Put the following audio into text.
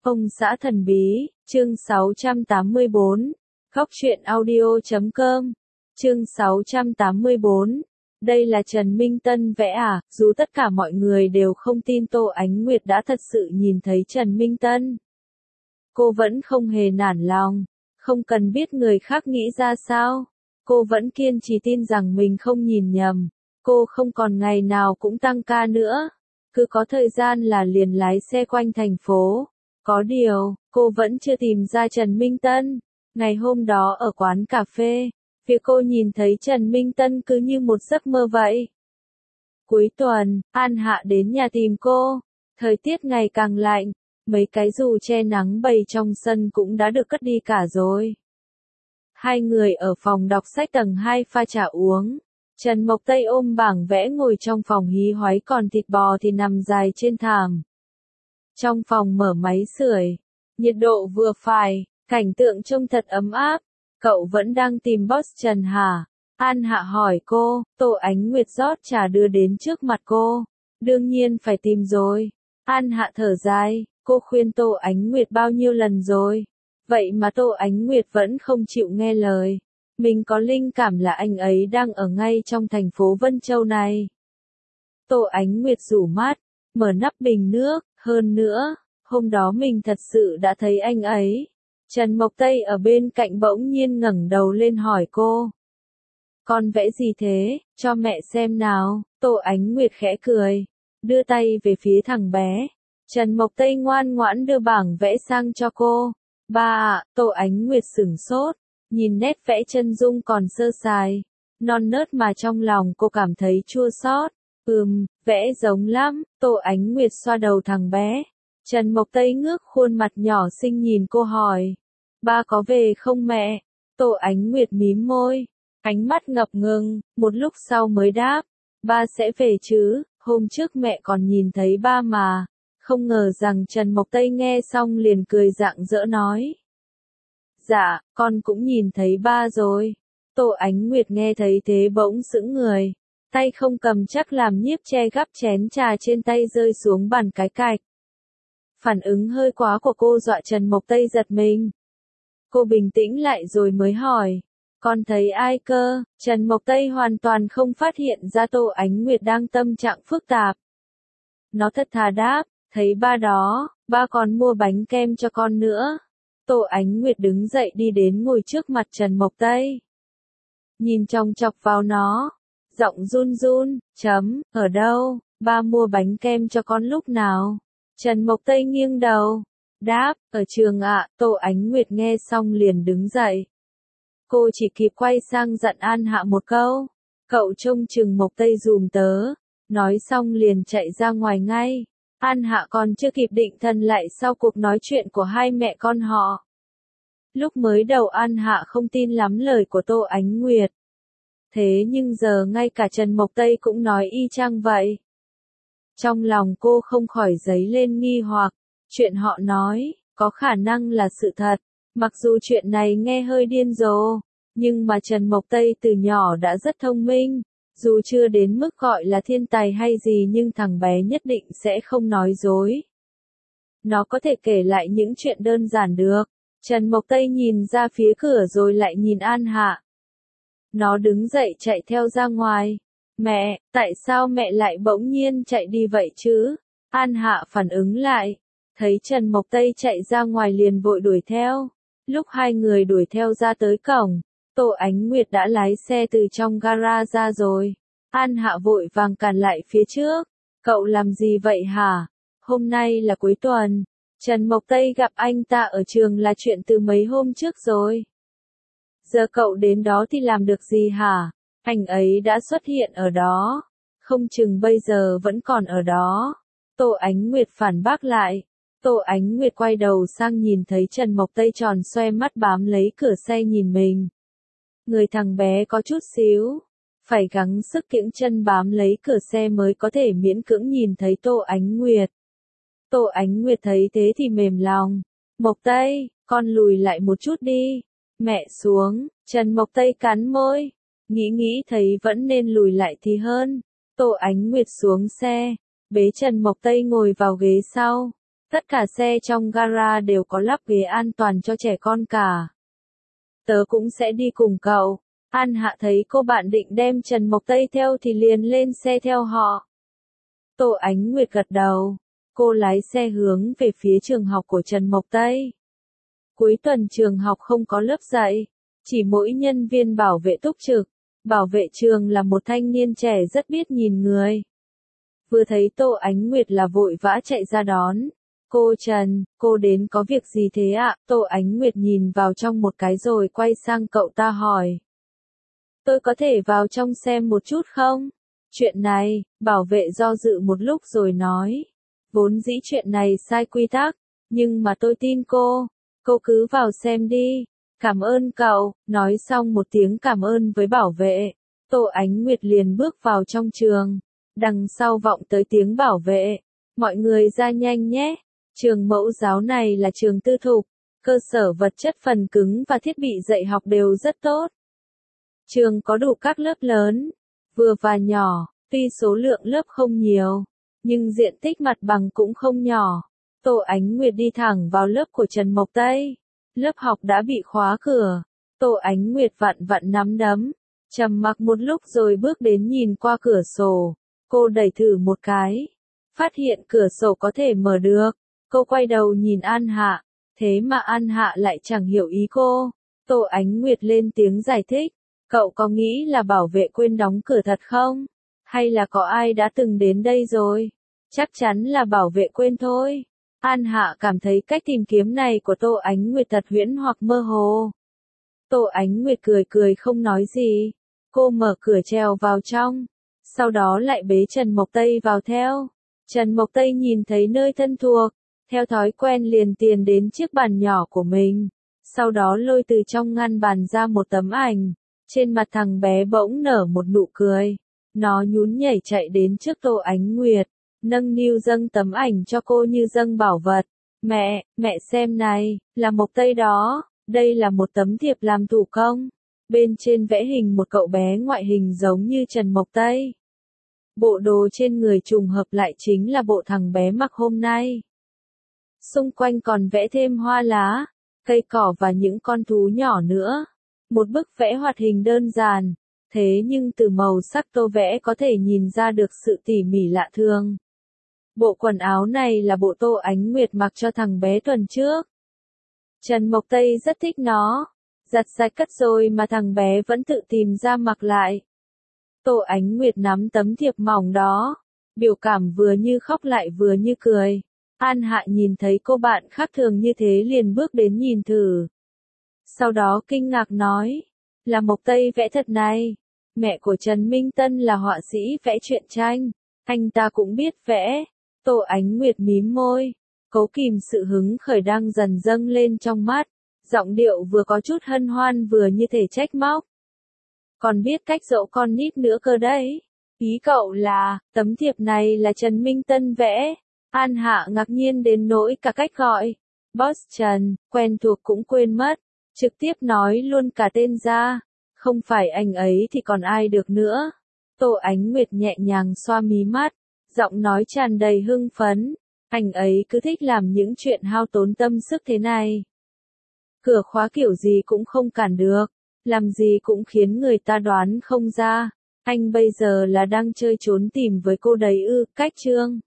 Ông xã thần bí, chương 684, Khóc chuyện audio.com, chương 684. Đây là Trần Minh Tân vẽ à? Dù tất cả mọi người đều không tin Tô Ánh Nguyệt đã thật sự nhìn thấy Trần Minh Tân, cô vẫn không hề nản lòng, không cần biết người khác nghĩ ra sao. Cô vẫn kiên trì tin rằng mình không nhìn nhầm. Cô không còn ngày nào cũng tăng ca nữa. Cứ có thời gian là liền lái xe quanh thành phố. Có điều, cô vẫn chưa tìm ra Trần Minh Tân. Ngày hôm đó ở quán cà phê, việc cô nhìn thấy Trần Minh Tân cứ như một giấc mơ vậy. Cuối tuần, An Hạ đến nhà tìm cô. Thời tiết ngày càng lạnh, mấy cái dù che nắng bày trong sân cũng đã được cất đi cả rồi. Hai người ở phòng đọc sách tầng 2 pha trà uống. Trần Mộc Tây ôm bảng vẽ ngồi trong phòng hí hoáy, còn thịt bò thì nằm dài trên thảm. Trong phòng mở máy sưởi, nhiệt độ vừa phải, cảnh tượng trông thật ấm áp. Cậu vẫn đang tìm boss Trần hả? An Hạ hỏi cô. Tô Ánh Nguyệt rót trà đưa đến trước mặt cô. Đương nhiên phải tìm rồi. An Hạ thở dài, cô khuyên Tô Ánh Nguyệt bao nhiêu lần rồi. Vậy mà Tô Ánh Nguyệt vẫn không chịu nghe lời. Mình có linh cảm là anh ấy đang ở ngay trong thành phố Vân Châu này. Tô Ánh Nguyệt rủ mắt, mở nắp bình nước. Hơn nữa, hôm đó mình thật sự đã thấy anh ấy. Trần Mộc Tây ở bên cạnh bỗng nhiên ngẩng đầu lên hỏi cô. Con vẽ gì thế, cho mẹ xem nào. Tô Ánh Nguyệt khẽ cười, đưa tay về phía thằng bé. Trần Mộc Tây ngoan ngoãn đưa bảng vẽ sang cho cô. Ba ạ, Tô Ánh Nguyệt sửng sốt, nhìn nét vẽ chân dung còn sơ sài, non nớt mà trong lòng cô cảm thấy chua xót. Vẽ giống lắm. Tô Ánh Nguyệt xoa đầu thằng bé. Trần Mộc Tây ngước khuôn mặt nhỏ xinh nhìn cô hỏi. Ba có về không mẹ? Tô Ánh Nguyệt mím môi, ánh mắt ngập ngừng, một lúc sau mới đáp. Ba sẽ về chứ, hôm trước mẹ còn nhìn thấy ba mà. Không ngờ rằng Trần Mộc Tây nghe xong liền cười rạng rỡ nói. Dạ, con cũng nhìn thấy ba rồi. Tô Ánh Nguyệt nghe thấy thế bỗng sững người. Tay không cầm chắc làm nhiếp che gắp chén trà trên tay rơi xuống bàn cái cạch. Phản ứng hơi quá của cô dọa Trần Mộc Tây giật mình. Cô bình tĩnh lại rồi mới hỏi. Con thấy ai cơ? Trần Mộc Tây hoàn toàn không phát hiện ra Tô Ánh Nguyệt đang tâm trạng phức tạp. Nó thật thà đáp, thấy ba đó, ba còn mua bánh kem cho con nữa. Tô Ánh Nguyệt đứng dậy đi đến ngồi trước mặt Trần Mộc Tây. Nhìn chòng chọc vào nó, giọng run run, ở đâu, ba mua bánh kem cho con lúc nào? Trần Mộc Tây nghiêng đầu, đáp, ở trường ạ. Tô Ánh Nguyệt nghe xong liền đứng dậy. Cô chỉ kịp quay sang dặn An Hạ một câu, cậu trông chừng Mộc Tây dùm tớ, nói xong liền chạy ra ngoài ngay. An Hạ còn chưa kịp định thần lại sau cuộc nói chuyện của hai mẹ con họ. Lúc mới đầu An Hạ không tin lắm lời của Tô Ánh Nguyệt. Thế nhưng giờ ngay cả Trần Mộc Tây cũng nói y chang vậy. Trong lòng cô không khỏi dấy lên nghi hoặc, chuyện họ nói, có khả năng là sự thật. Mặc dù chuyện này nghe hơi điên rồ, nhưng mà Trần Mộc Tây từ nhỏ đã rất thông minh. Dù chưa đến mức gọi là thiên tài hay gì nhưng thằng bé nhất định sẽ không nói dối. Nó có thể kể lại những chuyện đơn giản được. Trần Mộc Tây nhìn ra phía cửa rồi lại nhìn An Hạ. Nó đứng dậy chạy theo ra ngoài. Mẹ, tại sao mẹ lại bỗng nhiên chạy đi vậy chứ? An Hạ phản ứng lại. Thấy Trần Mộc Tây chạy ra ngoài liền vội đuổi theo. Lúc hai người đuổi theo ra tới cổng, Tô Ánh Nguyệt đã lái xe từ trong gara ra rồi. An Hạ vội vàng cản lại phía trước. Cậu làm gì vậy hả? Hôm nay là cuối tuần. Trần Mộc Tây gặp anh ta ở trường là chuyện từ mấy hôm trước rồi. Giờ cậu đến đó thì làm được gì hả? Anh ấy đã xuất hiện ở đó. Không chừng bây giờ vẫn còn ở đó. Tô Ánh Nguyệt phản bác lại. Tô Ánh Nguyệt quay đầu sang nhìn thấy Trần Mộc Tây tròn xoe mắt bám lấy cửa xe nhìn mình. Người thằng bé có chút xíu, phải gắng sức kiễng chân bám lấy cửa xe mới có thể miễn cưỡng nhìn thấy Tô Ánh Nguyệt. Tô Ánh Nguyệt thấy thế thì mềm lòng. Mộc Tây, con lùi lại một chút đi. Mẹ xuống. Trần Mộc Tây cắn môi. Nghĩ thấy vẫn nên lùi lại thì hơn. Tô Ánh Nguyệt xuống xe, bế Trần Mộc Tây ngồi vào ghế sau. Tất cả xe trong gara đều có lắp ghế an toàn cho trẻ con cả. Tớ cũng sẽ đi cùng cậu. An Hạ thấy cô bạn định đem Trần Mộc Tây theo thì liền lên xe theo họ. Tô Ánh Nguyệt gật đầu. Cô lái xe hướng về phía trường học của Trần Mộc Tây. Cuối tuần trường học không có lớp dạy, chỉ mỗi nhân viên bảo vệ túc trực. Bảo vệ trường là một thanh niên trẻ rất biết nhìn người. Vừa thấy Tô Ánh Nguyệt là vội vã chạy ra đón. Cô Trần, cô đến có việc gì thế ạ? Tô Ánh Nguyệt nhìn vào trong một cái rồi quay sang cậu ta hỏi. Tôi có thể vào trong xem một chút không? Chuyện này, bảo vệ do dự một lúc rồi nói. Vốn dĩ chuyện này sai quy tắc, nhưng mà tôi tin cô cứ vào xem đi. Cảm ơn cậu, nói xong một tiếng cảm ơn với bảo vệ. Tô Ánh Nguyệt liền bước vào trong trường. Đằng sau vọng tới tiếng bảo vệ. Mọi người ra nhanh nhé. Trường mẫu giáo này là trường tư thục. Cơ sở vật chất phần cứng và thiết bị dạy học đều rất tốt. Trường có đủ các lớp lớn, vừa và nhỏ, tuy số lượng lớp không nhiều, nhưng diện tích mặt bằng cũng không nhỏ. Tô Ánh Nguyệt đi thẳng vào lớp của Trần Mộc Tây. Lớp học đã bị khóa cửa. Tô Ánh Nguyệt vặn vặn nắm đấm, trầm mặc một lúc rồi bước đến nhìn qua cửa sổ. Cô đẩy thử một cái, phát hiện cửa sổ có thể mở được. Cô quay đầu nhìn An Hạ, thế mà An Hạ lại chẳng hiểu ý cô. Tô Ánh Nguyệt lên tiếng giải thích. Cậu có nghĩ là bảo vệ quên đóng cửa thật không? Hay là có ai đã từng đến đây rồi? Chắc chắn là bảo vệ quên thôi. An Hạ cảm thấy cách tìm kiếm này của Tô Ánh Nguyệt thật huyễn hoặc mơ hồ. Tô Ánh Nguyệt cười cười không nói gì. Cô mở cửa trèo vào trong. Sau đó lại bế Trần Mộc Tây vào theo. Trần Mộc Tây nhìn thấy nơi thân thuộc. Theo thói quen liền tiền đến chiếc bàn nhỏ của mình. Sau đó lôi từ trong ngăn bàn ra một tấm ảnh. Trên mặt thằng bé bỗng nở một nụ cười. Nó nhún nhảy chạy đến trước Tô Ánh Nguyệt. Nâng niu dâng tấm ảnh cho cô như dâng bảo vật. Mẹ xem này, là Mộc Tây đó. Đây là một tấm thiệp làm thủ công. Bên trên vẽ hình một cậu bé ngoại hình giống như Trần Mộc Tây. Bộ đồ trên người trùng hợp lại chính là bộ thằng bé mặc hôm nay. Xung quanh còn vẽ thêm hoa lá, cây cỏ và những con thú nhỏ nữa. Một bức vẽ hoạt hình đơn giản, thế nhưng từ màu sắc tô vẽ có thể nhìn ra được sự tỉ mỉ lạ thường. Bộ quần áo này là bộ Tô Ánh Nguyệt mặc cho thằng bé tuần trước. Trần Mộc Tây rất thích nó, giặt sạch cất rồi mà thằng bé vẫn tự tìm ra mặc lại. Tô Ánh Nguyệt nắm tấm thiệp mỏng đó, biểu cảm vừa như khóc lại vừa như cười. An Hạ nhìn thấy cô bạn khác thường như thế liền bước đến nhìn thử. Sau đó kinh ngạc nói, là Mộc Tây vẽ thật này. Mẹ của Trần Minh Tân là họa sĩ vẽ truyện tranh, anh ta cũng biết vẽ. Tô Ánh Nguyệt mím môi, cố kìm sự hứng khởi đang dần dâng lên trong mắt, giọng điệu vừa có chút hân hoan vừa như thể trách móc. Còn biết cách dỗ con nít nữa cơ đấy. Ý cậu là, tấm thiệp này là Trần Minh Tân vẽ. An Hạ ngạc nhiên đến nỗi cả cách gọi. Boss Trần, quen thuộc cũng quên mất. Trực tiếp nói luôn cả tên ra. Không phải anh ấy thì còn ai được nữa. Tô Ánh Nguyệt nhẹ nhàng xoa mí mắt. Giọng nói tràn đầy hưng phấn. Anh ấy cứ thích làm những chuyện hao tốn tâm sức thế này. Cửa khóa kiểu gì cũng không cản được. Làm gì cũng khiến người ta đoán không ra. Anh bây giờ là đang chơi trốn tìm với cô đấy ư, cách chương.